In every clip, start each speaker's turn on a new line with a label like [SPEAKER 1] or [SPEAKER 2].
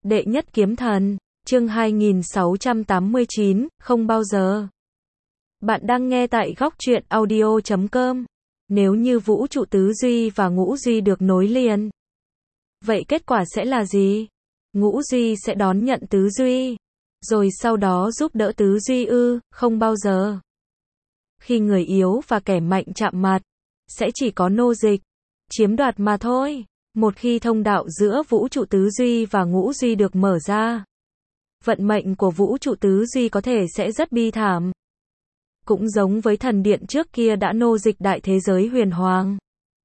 [SPEAKER 1] Đệ nhất kiếm thần, chương 2689, không bao giờ. Bạn đang nghe tại góc truyện audio.com. Nếu như vũ trụ tứ duy và ngũ duy được nối liền, vậy kết quả sẽ là gì? Ngũ duy sẽ đón nhận tứ duy, rồi sau đó giúp đỡ tứ duy ư? Không bao giờ. Khi người yếu và kẻ mạnh chạm mặt, sẽ chỉ có nô dịch, chiếm đoạt mà thôi. Một khi thông đạo giữa vũ trụ tứ duy và ngũ duy được mở ra, vận mệnh của vũ trụ tứ duy có thể sẽ rất bi thảm. Cũng giống với thần điện trước kia đã nô dịch đại thế giới huyền hoàng.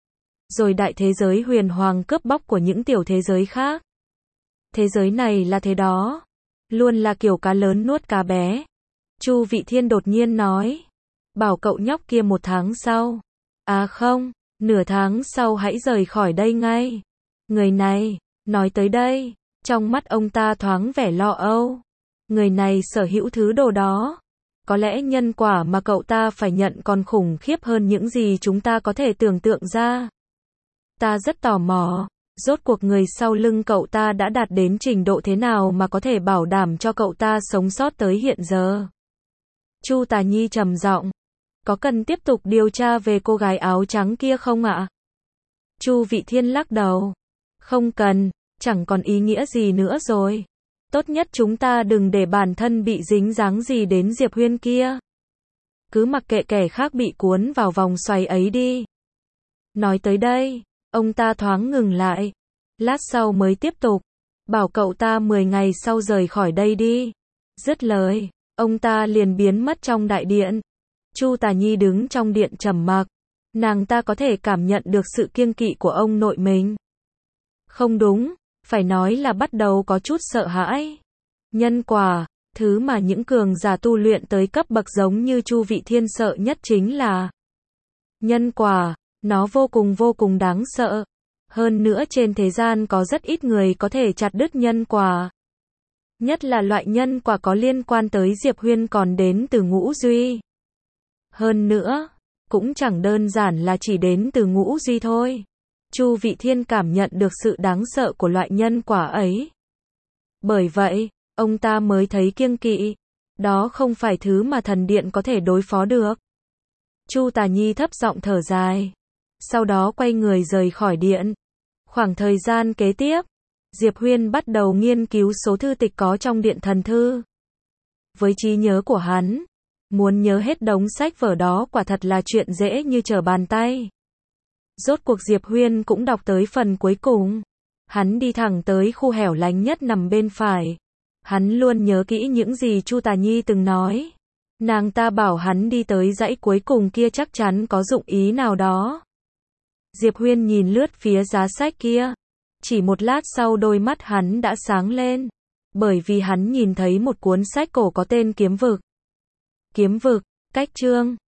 [SPEAKER 1] Rồi đại thế giới huyền hoàng cướp bóc của những tiểu thế giới khác. Thế giới này là thế đó. Luôn là kiểu cá lớn nuốt cá bé. Chu Vị Thiên đột nhiên nói. Bảo cậu nhóc kia 1 tháng sau. À không, nửa tháng sau hãy rời khỏi đây ngay. Người này, nói tới đây, trong mắt ông ta thoáng vẻ lo âu. Người này sở hữu thứ đồ đó. Có lẽ nhân quả mà cậu ta phải nhận còn khủng khiếp hơn những gì chúng ta có thể tưởng tượng ra. Ta rất tò mò, rốt cuộc người sau lưng cậu ta đã đạt đến trình độ thế nào mà có thể bảo đảm cho cậu ta sống sót tới hiện giờ. Chu Tà Nhi trầm giọng. Có cần tiếp tục điều tra về cô gái áo trắng kia không ạ? Chu Vị Thiên lắc đầu. Không cần, chẳng còn ý nghĩa gì nữa rồi. Tốt nhất chúng ta đừng để bản thân bị dính dáng gì đến Diệp Huyên kia. Cứ mặc kệ kẻ khác bị cuốn vào vòng xoáy ấy đi. Nói tới đây, ông ta thoáng ngừng lại. Lát sau mới tiếp tục. Bảo cậu ta 10 ngày sau rời khỏi đây đi. Dứt lời, ông ta liền biến mất trong đại điện. Chu Tà Nhi đứng trong điện trầm mặc. Nàng ta có thể cảm nhận được sự kiêng kỵ của ông nội mình. Không đúng, phải nói là bắt đầu có chút sợ hãi. Nhân quả, thứ mà những cường giả tu luyện tới cấp bậc giống như Chu Vị Thiên sợ nhất chính là nhân quả, nó vô cùng đáng sợ. Hơn nữa trên thế gian có rất ít người có thể chặt đứt nhân quả. Nhất là loại nhân quả có liên quan tới Diệp Huyên còn đến từ ngũ duy. Hơn nữa, cũng chẳng đơn giản là chỉ đến từ ngũ duy thôi. Chu Vị Thiên cảm nhận được sự đáng sợ của loại nhân quả ấy. Bởi vậy, ông ta mới thấy kiêng kỵ. Đó không phải thứ mà thần điện có thể đối phó được. Chu Tà Nhi thấp giọng thở dài. Sau đó quay người rời khỏi điện. Khoảng thời gian kế tiếp, Diệp Huyên bắt đầu nghiên cứu số thư tịch có trong điện thần thư. Với trí nhớ của hắn, muốn nhớ hết đống sách vở đó quả thật là chuyện dễ như trở bàn tay. Rốt cuộc Diệp Huyên cũng đọc tới phần cuối cùng. Hắn đi thẳng tới khu hẻo lánh nhất nằm bên phải. Hắn luôn nhớ kỹ những gì Chu Tà Nhi từng nói. Nàng ta bảo hắn đi tới dãy cuối cùng kia chắc chắn có dụng ý nào đó. Diệp Huyên nhìn lướt phía giá sách kia. Chỉ một lát sau đôi mắt hắn đã sáng lên. Bởi vì hắn nhìn thấy một cuốn sách cổ có tên Kiếm Vực. Kiếm Vực, cách chương.